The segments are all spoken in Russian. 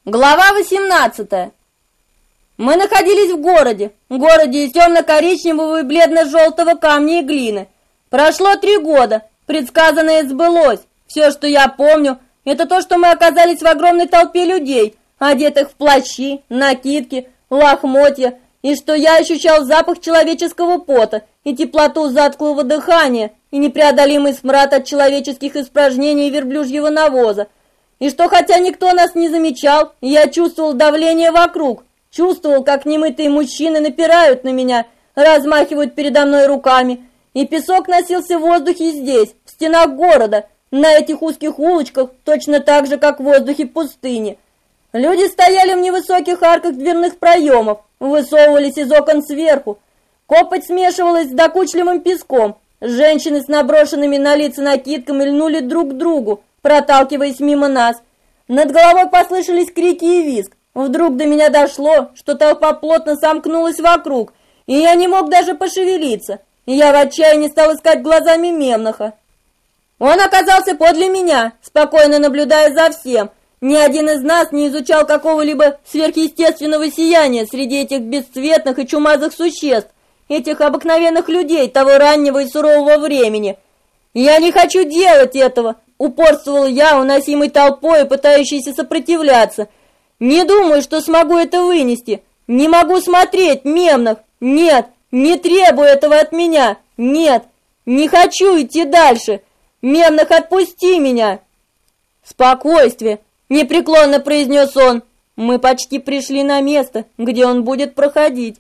Глава 18. Мы находились в городе из темно-коричневого и бледно-желтого камня и глины. Прошло 3 года, предсказанное сбылось. Все, что я помню, это то, что мы оказались в огромной толпе людей, одетых в плащи, накидки, лохмотья, и что я ощущал запах человеческого пота и теплоту затхлого дыхания и непреодолимый смрад от человеческих испражнений и верблюжьего навоза. И что, хотя никто нас не замечал, я чувствовал давление вокруг, чувствовал, как немытые мужчины напирают на меня, размахивают передо мной руками, и песок носился в воздухе здесь, в стенах города, на этих узких улочках, точно так же, как в воздухе пустыни. Люди стояли в невысоких арках дверных проемов, высовывались из окон сверху, копоть смешивалась с докучливым песком, женщины с наброшенными на лица накидками льнули друг к другу, проталкиваясь мимо нас. Над головой послышались крики и визг. Вдруг до меня дошло, что толпа плотно сомкнулась вокруг, и я не мог даже пошевелиться. Я в отчаянии стал искать глазами Мемноха. Он оказался подле меня, спокойно наблюдая за всем. Ни один из нас не изучал какого-либо сверхъестественного сияния среди этих бесцветных и чумазых существ, этих обыкновенных людей того раннего и сурового времени. «Я не хочу делать этого!» — упорствовал я, уносимой толпой, пытающейся сопротивляться. «Не думаю, что смогу это вынести. Не могу смотреть, Мемнох! Нет, не требую этого от меня! Нет, не хочу идти дальше! Мемнох, отпусти меня!» «Спокойствие!» — непреклонно произнес он. Мы почти пришли на место, где он будет проходить.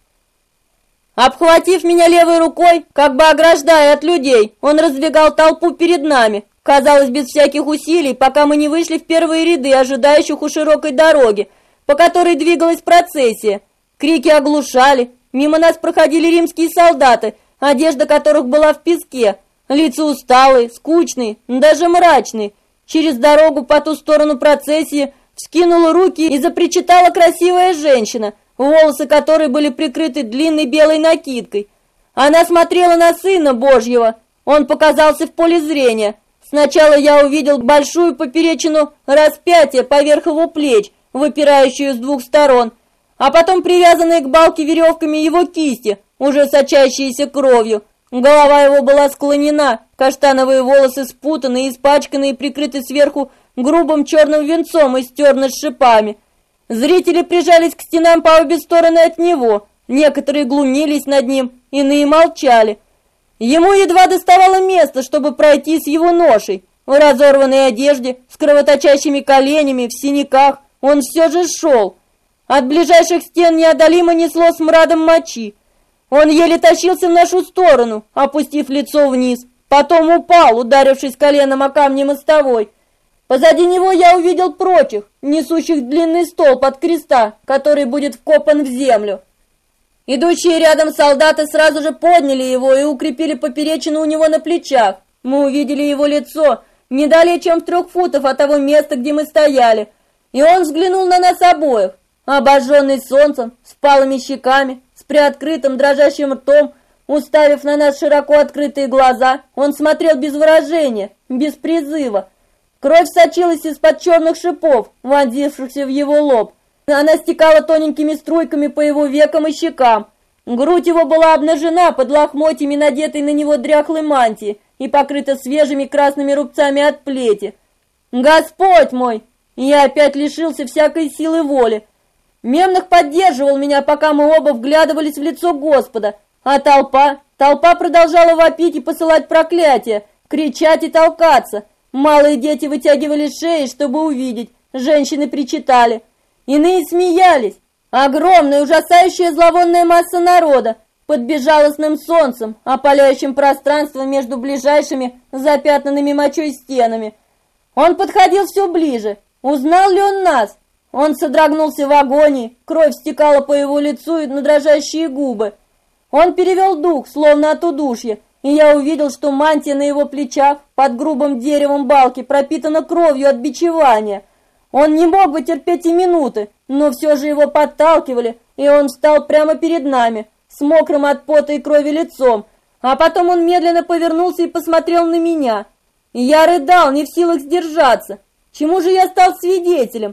Обхватив меня левой рукой, как бы ограждая от людей, он раздвигал толпу перед нами, казалось, без всяких усилий, пока мы не вышли в первые ряды ожидающих у широкой дороги, по которой двигалась процессия. Крики оглушали, мимо нас проходили римские солдаты, одежда которых была в песке, лица усталые, скучные, даже мрачные. Через дорогу по ту сторону процессии вскинула руки и запричитала красивая женщина, волосы которой были прикрыты длинной белой накидкой. Она смотрела на Сына Божьего. Он показался в поле зрения. Сначала я увидел большую поперечину распятия поверх его плеч, выпирающую с 2 сторон, а потом привязанные к балке веревками его кисти, уже сочащиеся кровью. Голова его была склонена, каштановые волосы спутаны, испачканы и прикрыты сверху грубым черным венцом из терна с шипами. Зрители прижались к стенам по обе стороны от него, некоторые глумились над ним, иные молчали. Ему едва доставало места, чтобы пройти с его ношей. В разорванной одежде, с кровоточащими коленями, в синяках, он все же шел. От ближайших стен неодолимо несло смрадом мочи. Он еле тащился в нашу сторону, опустив лицо вниз, потом упал, ударившись коленом о камни мостовой. Позади него я увидел прочих, несущих длинный столб от креста, который будет вкопан в землю. Идущие рядом солдаты сразу же подняли его и укрепили поперечину у него на плечах. Мы увидели его лицо, не далее чем в 3 футах от того места, где мы стояли, и он взглянул на нас обоих, обожженный солнцем, с палыми щеками, с приоткрытым дрожащим ртом, уставив на нас широко открытые глаза. Он смотрел без выражения, без призыва. Кровь сочилась из-под черных шипов, вонзившихся в его лоб. Она стекала тоненькими струйками по его векам и щекам. Грудь его была обнажена под лохмотьями, надетой на него дряхлой мантии, и покрыта свежими красными рубцами от плети. «Господь мой!» Я опять лишился всякой силы воли. Мемнох поддерживал меня, пока мы оба вглядывались в лицо Господа, а толпа продолжала вопить и посылать проклятия, кричать и толкаться. Малые дети вытягивали шеи, чтобы увидеть, женщины причитали. Иные смеялись. Огромная, ужасающая зловонная масса народа под безжалостным солнцем, опаляющим пространство между ближайшими запятнанными мочой стенами. Он подходил все ближе. Узнал ли он нас? Он содрогнулся в агонии, кровь стекала по его лицу и на дрожащие губы. Он перевел дух, словно от удушья, и я увидел, что мантия на его плечах под грубым деревом балки пропитана кровью от бичевания. Он не мог бы терпеть и минуты, но все же его подталкивали, и он встал прямо перед нами, с мокрым от пота и крови лицом, а потом он медленно повернулся и посмотрел на меня. И я рыдал, не в силах сдержаться. Чему же я стал свидетелем?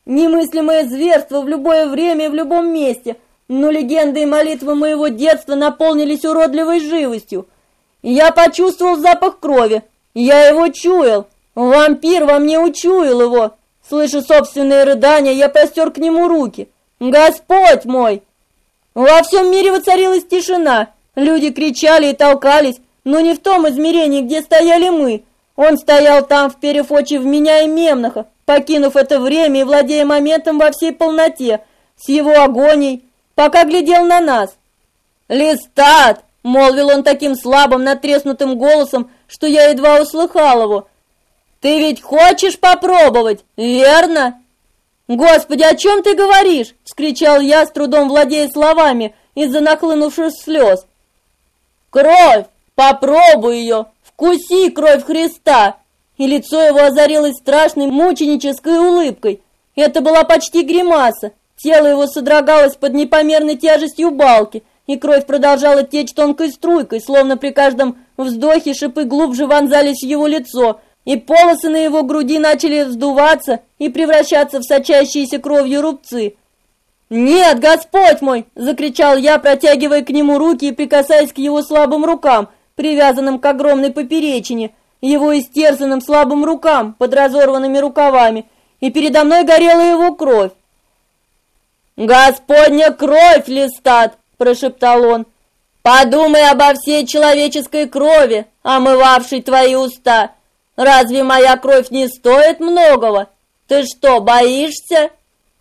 Немыслимое зверство в любое время и в любом месте, но легенды и молитвы моего детства наполнились уродливой живостью. Я почувствовал запах крови, я его чуял, вампир во мне учуял его. Слыша собственные рыдания, я простер к нему руки. Господь мой! Во всем мире воцарилась тишина, люди кричали и толкались, но не в том измерении, где стояли мы. Он стоял там, вперев очи в меня и Мемноха, покинув это время и владея моментом во всей полноте, с его агонией, пока глядел на нас. «Листат!» — молвил он таким слабым, натреснутым голосом, что я едва услыхал его. «Ты ведь хочешь попробовать, верно?» «Господи, о чем ты говоришь?» — вскричал я, с трудом владея словами, из-за нахлынувших слез. «Кровь! Попробуй ее! Вкуси кровь Христа!» И лицо его озарилось страшной мученической улыбкой. Это была почти гримаса. Тело его содрогалось под непомерной тяжестью балки, и кровь продолжала течь тонкой струйкой, словно при каждом вздохе шипы глубже вонзались в его лицо, и полосы на его груди начали вздуваться и превращаться в сочащиеся кровью рубцы. «Нет, Господь мой!» — закричал я, протягивая к нему руки и прикасаясь к его слабым рукам, привязанным к огромной поперечине, его истерзанным слабым рукам под разорванными рукавами, и передо мной горела его кровь. «Господня кровь, Листат!» — прошептал он. «Подумай обо всей человеческой крови, омывавшей твои уста. Разве моя кровь не стоит многого? Ты что, боишься?»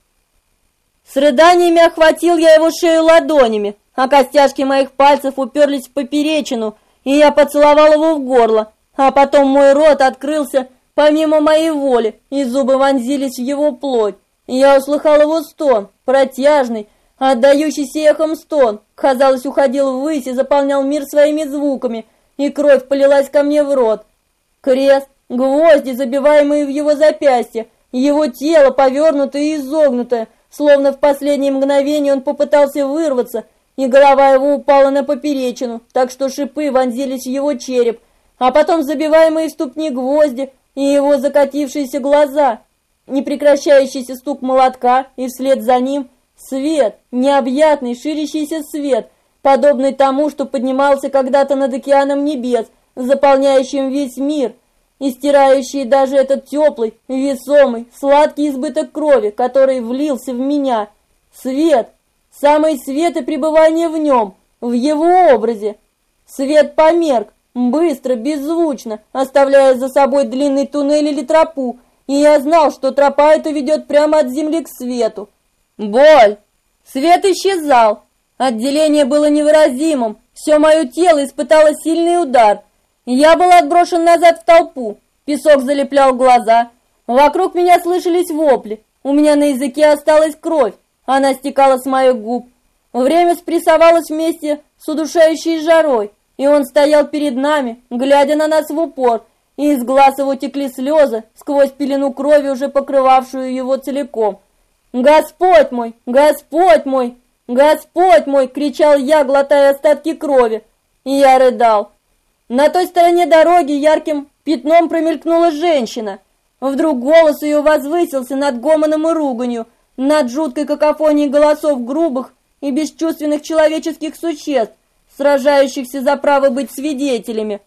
С рыданиями охватил я его шею ладонями, а костяшки моих пальцев уперлись в поперечину, и я поцеловал его в горло, а потом мой рот открылся помимо моей воли, и зубы вонзились в его плоть. Я услыхал его стон, протяжный, отдающийся эхом стон, казалось, уходил ввысь и заполнял мир своими звуками, и кровь полилась ко мне в рот. Крест, гвозди, забиваемые в его запястье, его тело повернутое и изогнутое, словно в последнее мгновение он попытался вырваться, и голова его упала на поперечину, так что шипы вонзились в его череп, а потом забиваемые в ступни гвозди и его закатившиеся глаза, непрекращающийся стук молотка, и вслед за ним свет, необъятный, ширящийся свет, подобный тому, что поднимался когда-то над океаном небес, заполняющим весь мир, и стирающий даже этот теплый, весомый, сладкий избыток крови, который влился в меня. Свет, самый свет и пребывание в нем, в его образе. Свет померк, быстро, беззвучно, оставляя за собой длинный туннель или тропу, и я знал, что тропа эта ведет прямо от земли к свету. Боль! Свет исчезал. Отделение было невыразимым, все мое тело испытало сильный удар. Я был отброшен назад в толпу, песок залеплял глаза, вокруг меня слышались вопли, у меня на языке осталась кровь, она стекала с моих губ. Время спрессовалось вместе с удушающей жарой, и он стоял перед нами, глядя на нас в упор, и из глаз его текли слезы сквозь пелену крови, уже покрывавшую его целиком. «Господь мой! Господь мой! Господь мой!» — кричал я, глотая остатки крови, и я рыдал. На той стороне дороги ярким пятном промелькнула женщина. Вдруг голос ее возвысился над гомоном и руганью, над жуткой какофонией голосов грубых и бесчувственных человеческих существ, сражающихся за право быть свидетелями.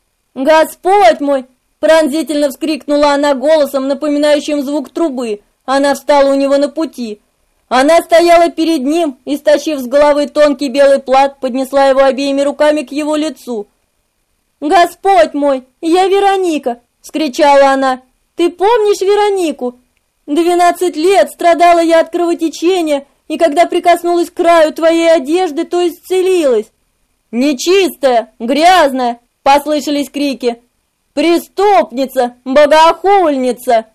«Господь мой!» — пронзительно вскрикнула она голосом, напоминающим звук трубы. Она встала у него на пути. Она стояла перед ним и, стащив с головы тонкий белый плат, поднесла его обеими руками к его лицу. «Господь мой, я Вероника!» — вскричала она. «Ты помнишь Веронику? 12 лет страдала я от кровотечения, и когда прикоснулась к краю твоей одежды, то исцелилась». «Нечистая, грязная!» — послышались крики. «Преступница, богохульница!»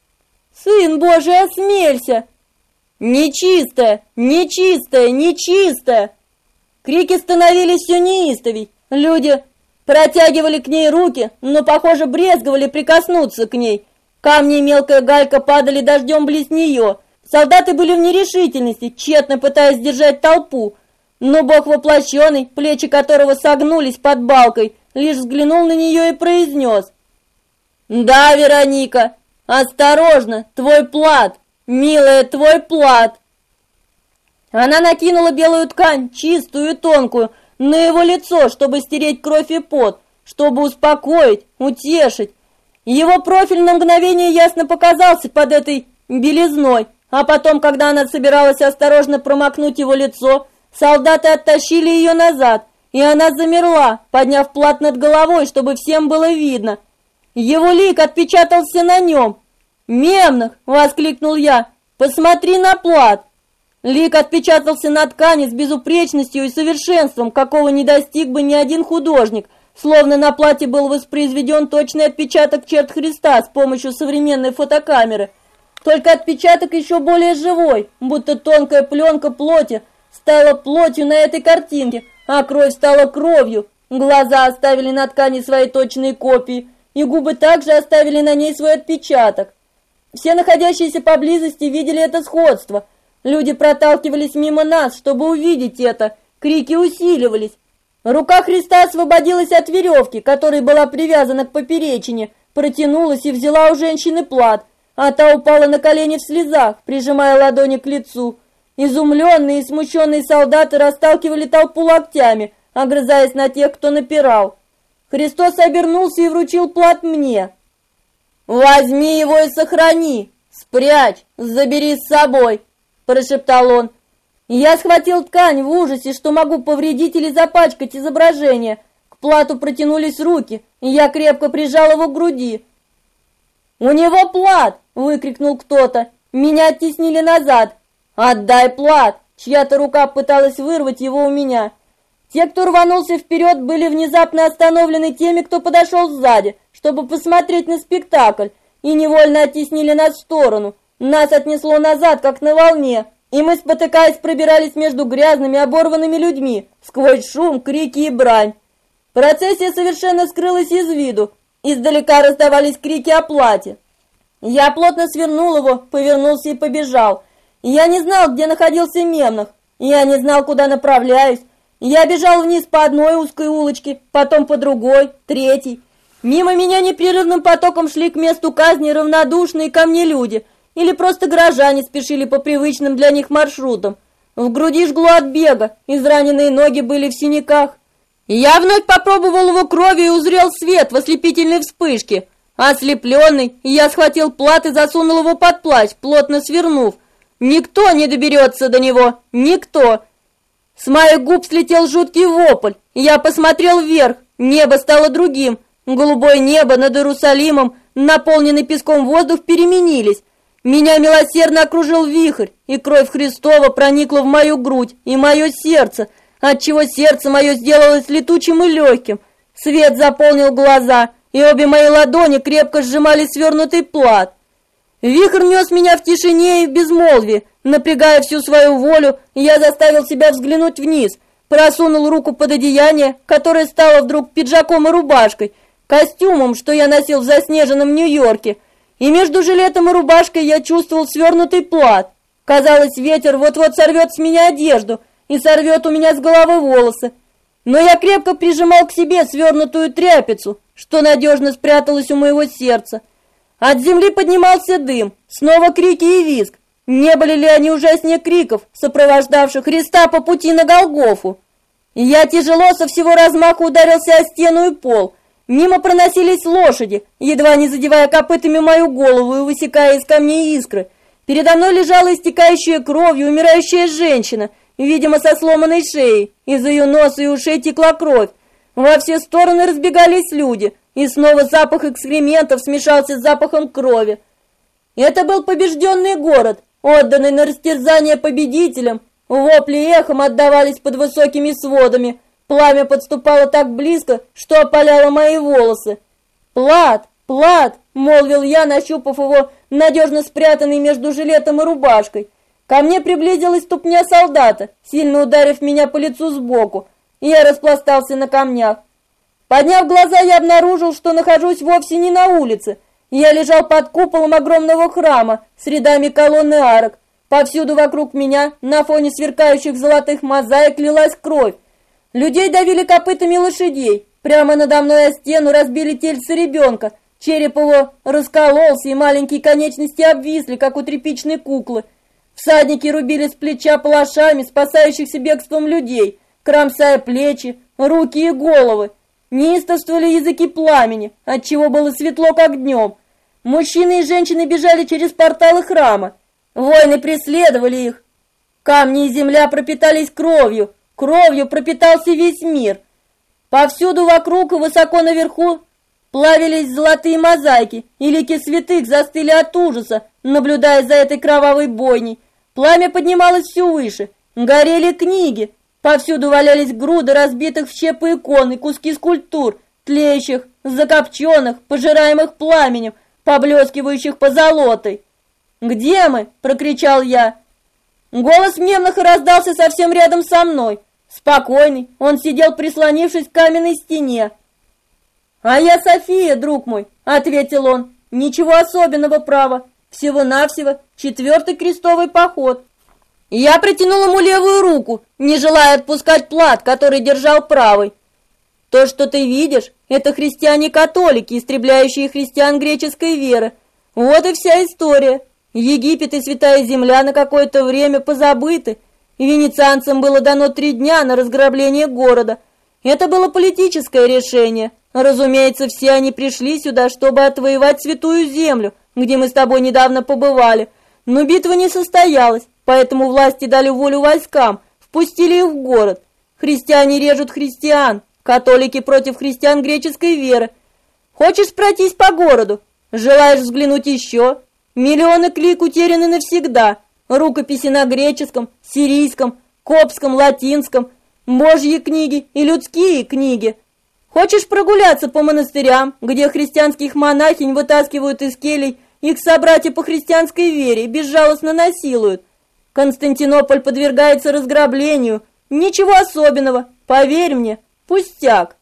«Сын Божий, осмелься!» «Нечистая, нечистая, нечистая!» Крики становились все неистовей. Люди протягивали к ней руки, но, похоже, брезговали прикоснуться к ней. Камни и мелкая галька падали дождем близ нее. Солдаты были в нерешительности, тщетно пытаясь держать толпу. Но Бог воплощенный, плечи которого согнулись под балкой, лишь взглянул на нее и произнес: «Да, Вероника, осторожно, твой плат! милая, твой плат!» Она накинула белую ткань, чистую и тонкую, на его лицо, чтобы стереть кровь и пот, чтобы успокоить, утешить. Его профиль на мгновение ясно показался под этой белизной, а потом, когда она собиралась осторожно промокнуть его лицо, солдаты оттащили ее назад, и она замерла, подняв плат над головой, чтобы всем было видно. Его лик отпечатался на нем. «Мемнах!» — воскликнул я. «Посмотри на плат!» Лик отпечатался на ткани с безупречностью и совершенством, какого не достиг бы ни один художник, словно на плате был воспроизведен точный отпечаток черт Христа с помощью современной фотокамеры. Только отпечаток еще более живой, будто тонкая пленка плоти стала плотью на этой картинке, а кровь стала кровью. Глаза оставили на ткани свои точные копии, и губы также оставили на ней свой отпечаток. Все находящиеся поблизости видели это сходство. Люди проталкивались мимо нас, чтобы увидеть это. Крики усиливались. Рука Христа освободилась от веревки, которой была привязана к поперечине, протянулась и взяла у женщины плат, а та упала на колени в слезах, прижимая ладони к лицу. Изумленные и смущенные солдаты расталкивали толпу локтями, огрызаясь на тех, кто напирал. Христос обернулся и вручил плат мне. «Возьми его и сохрани, спрячь, забери с собой», — прошептал он. Я схватил ткань в ужасе, что могу повредить или запачкать изображение. К плату протянулись руки, и я крепко прижал его к груди. «У него плат!» — выкрикнул кто-то. Меня оттеснили назад. «Отдай плат!» — чья-то рука пыталась вырвать его у меня. Те, кто рванулся вперед, были внезапно остановлены теми, кто подошел сзади, чтобы посмотреть на спектакль, и невольно оттеснили нас в сторону. Нас отнесло назад, как на волне, и мы, спотыкаясь, пробирались между грязными, оборванными людьми, сквозь шум, крики и брань. Процессия совершенно скрылась из виду, издалека раздавались крики о плате. Я плотно свернул его, повернулся и побежал. Я не знал, где находился Мемнах, я не знал, куда направляюсь. Я бежал вниз по одной узкой улочке, потом по другой, третьей. Мимо меня непрерывным потоком шли к месту казни равнодушные ко мне люди, или просто горожане спешили по привычным для них маршрутам. В груди жгло от бега, израненные ноги были в синяках. Я вновь попробовал его крови и узрел свет в ослепительной вспышке. Ослепленный, я схватил плат и засунул его под плащ, плотно свернув. Никто не доберется до него, никто. С моих губ слетел жуткий вопль. Я посмотрел вверх, небо стало другим. Голубое небо над Иерусалимом, наполненный песком воздух, переменились. Меня милосердно окружил вихрь, и кровь Христова проникла в мою грудь и мое сердце, отчего сердце мое сделалось летучим и легким. Свет заполнил глаза, и обе мои ладони крепко сжимали свернутый плат. Вихрь нес меня в тишине и в безмолвии. Напрягая всю свою волю, я заставил себя взглянуть вниз, просунул руку под одеяние, которое стало вдруг пиджаком и рубашкой, костюмом, что я носил в заснеженном Нью-Йорке, и между жилетом и рубашкой я чувствовал свернутый плат. Казалось, ветер вот-вот сорвет с меня одежду и сорвет у меня с головы волосы. Но я крепко прижимал к себе свернутую тряпицу, что надежно спряталась у моего сердца. От земли поднимался дым, снова крики и визг. Не были ли они ужаснее криков, сопровождавших Христа по пути на Голгофу? Я тяжело со всего размаха ударился о стену и пол. Мимо проносились лошади, едва не задевая копытами мою голову и высекая из камней искры. Передо мной лежала истекающая кровью умирающая женщина, видимо, со сломанной шеей. Из ее носа и ушей текла кровь. Во все стороны разбегались люди, и снова запах экскрементов смешался с запахом крови. Это был побежденный город, отданный на растерзание победителям. Вопли эхом отдавались под высокими сводами. Пламя подступало так близко, что опаляло мои волосы. «Плат! Плат!» — молвил я, нащупав его, надежно спрятанный между жилетом и рубашкой. Ко мне приблизилась ступня солдата, сильно ударив меня по лицу сбоку, и я распластался на камнях. Подняв глаза, я обнаружил, что нахожусь вовсе не на улице. Я лежал под куполом огромного храма с рядами колонн и арок. Повсюду вокруг меня, на фоне сверкающих золотых мозаик, лилась кровь. Людей давили копытами лошадей. Прямо надо мной о стену разбили тельце ребенка, Череп его раскололся, и маленькие конечности обвисли, как у тряпичной куклы. Всадники рубили с плеча палашами спасающихся бегством людей, кромсая плечи, руки и головы. Неистовствовали языки пламени, отчего было светло, как днем. Мужчины и женщины бежали через порталы храма. Воины преследовали их. Камни и земля пропитались кровью. Кровью пропитался весь мир. Повсюду вокруг и высоко наверху плавились золотые мозаики, и лики святых застыли от ужаса, наблюдая за этой кровавой бойней. Пламя поднималось все выше. Горели книги. Повсюду валялись груды разбитых в щепы икон и куски скульптур, тлеющих, закопченных, пожираемых пламенем, поблескивающих позолотой. «Где мы?» – прокричал я. Голос Мемноха раздался совсем рядом со мной. Спокойный, он сидел, прислонившись к каменной стене. «А я София, друг мой», — ответил он. «Ничего особенного, право. Всего-навсего 4-й крестовый поход». Я протянул ему левую руку, не желая отпускать плат, который держал правой. «То, что ты видишь, это христиане-католики, истребляющие христиан греческой веры. Вот и вся история. Египет и Святая Земля на какое-то время позабыты. Венецианцам было дано 3 дня на разграбление города. Это было политическое решение. Разумеется, все они пришли сюда, чтобы отвоевать Святую Землю, где мы с тобой недавно побывали. Но битва не состоялась, поэтому власти дали волю войскам, впустили их в город. Христиане режут христиан, католики против христиан греческой веры. Хочешь пройтись по городу? Желаешь взглянуть еще? Миллионы книг утеряны навсегда. Рукописи на греческом, сирийском, коптском, латинском, божьи книги и людские книги. Хочешь прогуляться по монастырям, где христианских монахинь вытаскивают из келей их собратья по христианской вере и безжалостно насилуют? Константинополь подвергается разграблению. Ничего особенного, поверь мне, пустяк.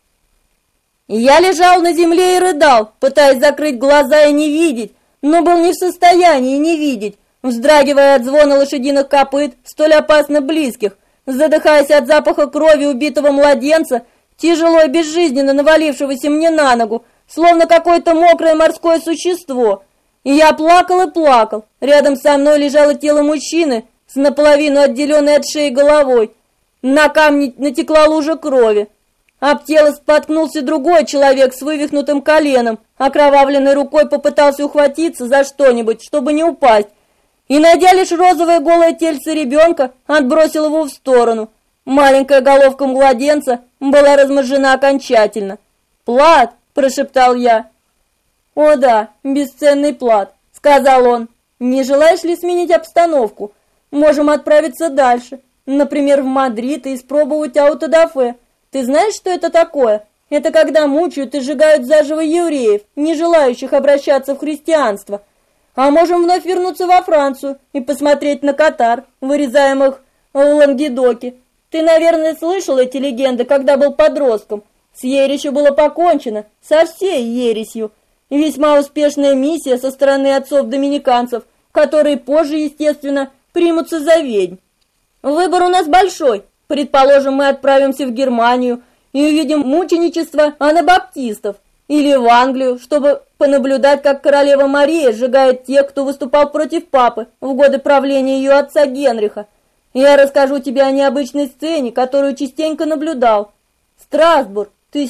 Я лежал на земле и рыдал, пытаясь закрыть глаза и не видеть, но был не в состоянии не видеть, вздрагивая от звона лошадиных копыт, столь опасно близких, задыхаясь от запаха крови убитого младенца, тяжело и безжизненно навалившегося мне на ногу, словно какое-то мокрое морское существо. И я плакал и плакал. Рядом со мной лежало тело мужчины с наполовину отделенной от шеи головой. На камне натекла лужа крови. Об тело споткнулся другой человек с вывихнутым коленом, окровавленной рукой попытался ухватиться за что-нибудь, чтобы не упасть, и, найдя лишь розовое голое тельце ребенка, отбросил его в сторону. Маленькая головка младенца была размозжена окончательно. «Плат!» – прошептал я. «О да, бесценный плат», – сказал он. «Не желаешь ли сменить обстановку? Можем отправиться дальше, например, в Мадрид и испробовать аутодафе. Ты знаешь, что это такое? Это когда мучают и сжигают заживо евреев, не желающих обращаться в христианство. А можем вновь вернуться во Францию и посмотреть на катар, вырезаемых в Лангедоке. Ты, наверное, слышал эти легенды, когда был подростком. С ересью было покончено, со всей ересью. И весьма успешная миссия со стороны отцов-доминиканцев, которые позже, естественно, примутся за ведьм. Выбор у нас большой. Предположим, мы отправимся в Германию и увидим мученичество анабаптистов, или в Англию, чтобы понаблюдать, как королева Мария сжигает тех, кто выступал против папы в годы правления ее отца Генриха. Я расскажу тебе о необычной сцене, которую частенько наблюдал. Страсбург,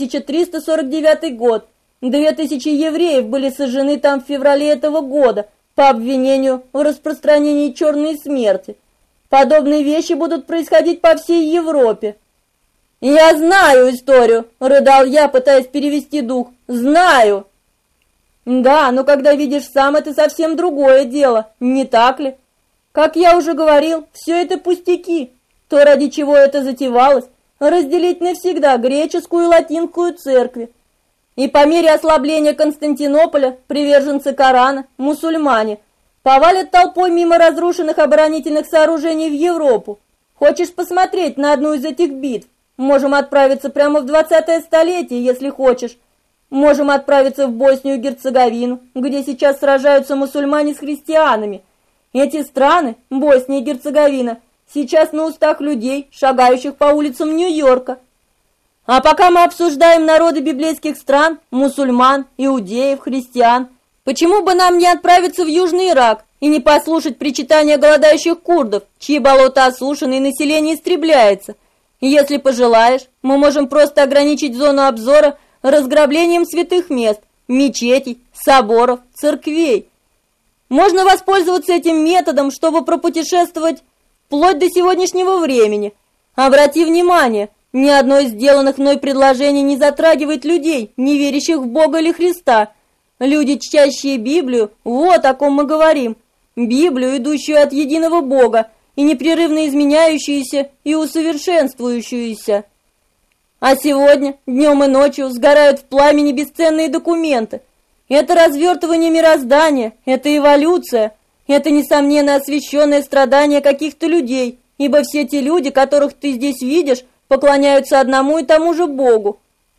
1349 год. 2000 евреев были сожжены там в феврале этого года по обвинению в распространении черной смерти. Подобные вещи будут происходить по всей Европе. «Я знаю историю», — рыдал я, пытаясь перевести дух. «Знаю». «Да, но когда видишь сам, это совсем другое дело, не так ли? Как я уже говорил, все это пустяки. То, ради чего это затевалось, разделить навсегда греческую и латинскую церкви. И по мере ослабления Константинополя приверженцы Корана, мусульмане, повалят толпой мимо разрушенных оборонительных сооружений в Европу. Хочешь посмотреть на одну из этих битв? Можем отправиться прямо в 20-е столетие, если хочешь. Можем отправиться в Боснию и Герцеговину, где сейчас сражаются мусульмане с христианами. Эти страны, Босния и Герцеговина, сейчас на устах людей, шагающих по улицам Нью-Йорка. А пока мы обсуждаем народы библейских стран, мусульман, иудеев, христиан, почему бы нам не отправиться в Южный Ирак и не послушать причитания голодающих курдов, чьи болота осушены и население истребляется? И если пожелаешь, мы можем просто ограничить зону обзора разграблением святых мест, мечетей, соборов, церквей. Можно воспользоваться этим методом, чтобы пропутешествовать вплоть до сегодняшнего времени. Обрати внимание, ни одно из сделанных мной предложений не затрагивает людей, не верящих в Бога или Христа. Люди, чтящие Библию, вот о ком мы говорим. Библию, идущую от единого Бога, и непрерывно изменяющуюся и усовершенствующуюся. А сегодня, днем и ночью, сгорают в пламени бесценные документы. Это развертывание мироздания, это эволюция, это, несомненно, освященное страдание каких-то людей, ибо все те люди, которых ты здесь видишь, поклоняются одному и тому же Богу.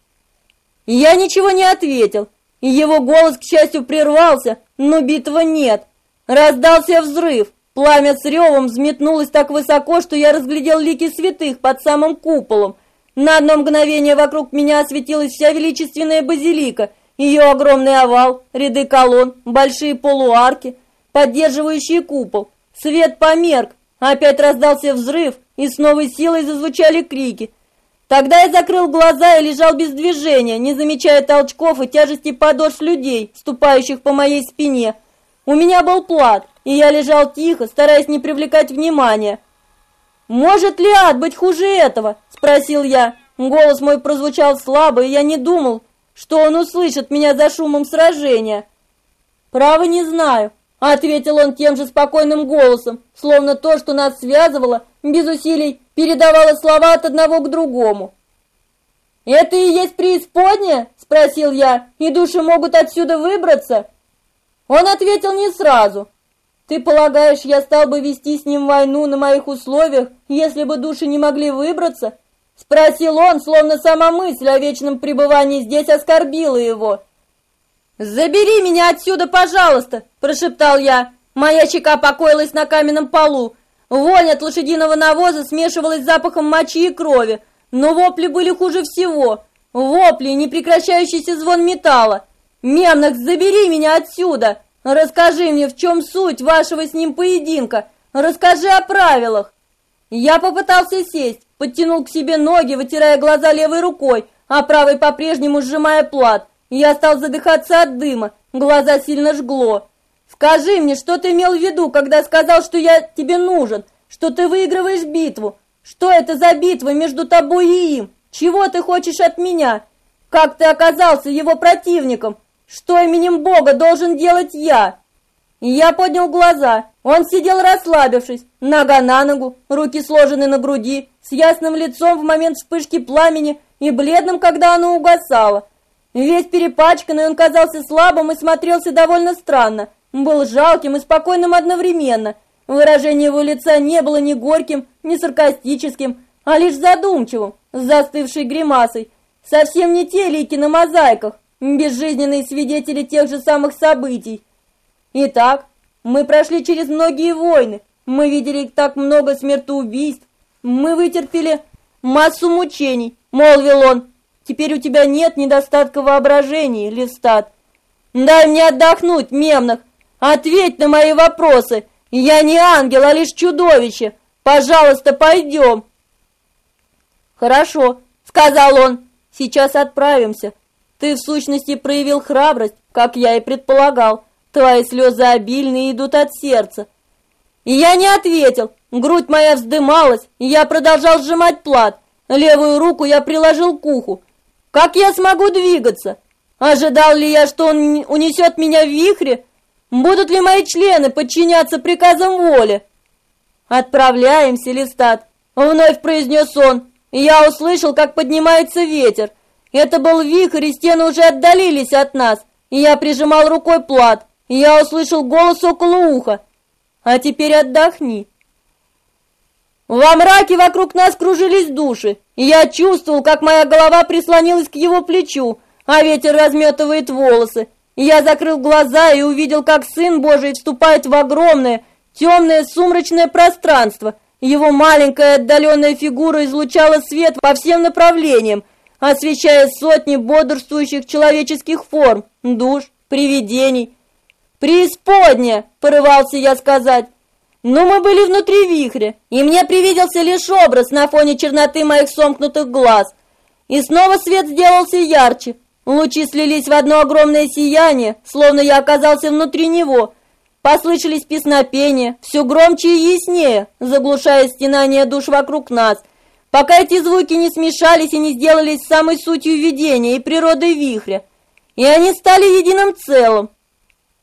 И я ничего не ответил, и его голос, к счастью, прервался, но битвы нет. Раздался взрыв, пламя с ревом взметнулось так высоко, что я разглядел лики святых под самым куполом. На одно мгновение вокруг меня осветилась вся величественная базилика, ее огромный овал, ряды колонн, большие полуарки, поддерживающие купол. Свет померк, опять раздался взрыв, и с новой силой зазвучали крики. Тогда я закрыл глаза и лежал без движения, не замечая толчков и тяжести подошв людей, ступающих по моей спине. У меня был плат, и я лежал тихо, стараясь не привлекать внимания. «Может ли ад быть хуже этого?» – спросил я. Голос мой прозвучал слабо, и я не думал, что он услышит меня за шумом сражения. «Право не знаю», – ответил он тем же спокойным голосом, словно то, что нас связывало, без усилий передавало слова от одного к другому. «Это и есть преисподняя?» – спросил я. «И души могут отсюда выбраться?» Он ответил не сразу. «Ты полагаешь, я стал бы вести с ним войну на моих условиях, если бы души не могли выбраться?» Спросил он, словно сама мысль о вечном пребывании здесь оскорбила его. «Забери меня отсюда, пожалуйста!» – прошептал я. Моя щека покоилась на каменном полу. Вонь от лошадиного навоза смешивалась с запахом мочи и крови, но вопли были хуже всего. Вопли и непрекращающийся звон металла. «Мемнах, забери меня отсюда! Расскажи мне, в чем суть вашего с ним поединка! Расскажи о правилах!» Я попытался сесть, подтянул к себе ноги, вытирая глаза левой рукой, а правой по-прежнему сжимая плат. Я стал задыхаться от дыма, глаза сильно жгло. «Скажи мне, что ты имел в виду, когда сказал, что я тебе нужен, что ты выигрываешь битву? Что это за битва между тобой и им? Чего ты хочешь от меня? Как ты оказался его противником? Что именем Бога должен делать я?» И я поднял глаза. Он сидел расслабившись, нога на ногу, руки сложены на груди, с ясным лицом в момент вспышки пламени и бледным, когда оно угасало. Весь перепачканный, он казался слабым и смотрелся довольно странно. Был жалким и спокойным одновременно. Выражение его лица не было ни горьким, ни саркастическим, а лишь задумчивым, с застывшей гримасой. Совсем не те лики на мозаиках, безжизненные свидетели тех же самых событий. Итак, мы прошли через многие войны, мы видели так много смертоубийств, мы вытерпели массу мучений, молвил он. Теперь у тебя нет недостатка воображения, Листат. Дай мне отдохнуть, Мемнах, ответь на мои вопросы. Я не ангел, а лишь чудовище. Пожалуйста, пойдем. Хорошо, сказал он, сейчас отправимся. Ты в сущности проявил храбрость, как я и предполагал. Твои слезы обильные идут от сердца. И я не ответил. Грудь моя вздымалась, и я продолжал сжимать плат. Левую руку я приложил к уху. Как я смогу двигаться? Ожидал ли я, что он унесет меня в вихре? Будут ли мои члены подчиняться приказам воли? «Отправляемся, Листат», — вновь произнес он. И я услышал, как поднимается ветер. Это был вихрь, и стены уже отдалились от нас. И я прижимал рукой плат. И я услышал голос около уха. «А теперь отдохни». Во мраке вокруг нас кружились души, и я чувствовал, как моя голова прислонилась к его плечу, а ветер разметывает волосы. И я закрыл глаза и увидел, как Сын Божий вступает в огромное, темное, сумрачное пространство. Его маленькая отдаленная фигура излучала свет по всем направлениям, освещая сотни бодрствующих человеческих форм, душ, привидений. «Преисподняя!» — порывался я сказать. Но мы были внутри вихря, и мне привиделся лишь образ на фоне черноты моих сомкнутых глаз. И снова свет сделался ярче. Лучи слились в одно огромное сияние, словно я оказался внутри него. Послышались песнопения, все громче и яснее, заглушая стенание душ вокруг нас, пока эти звуки не смешались и не сделались самой сутью видения и природой вихря. И они стали единым целым,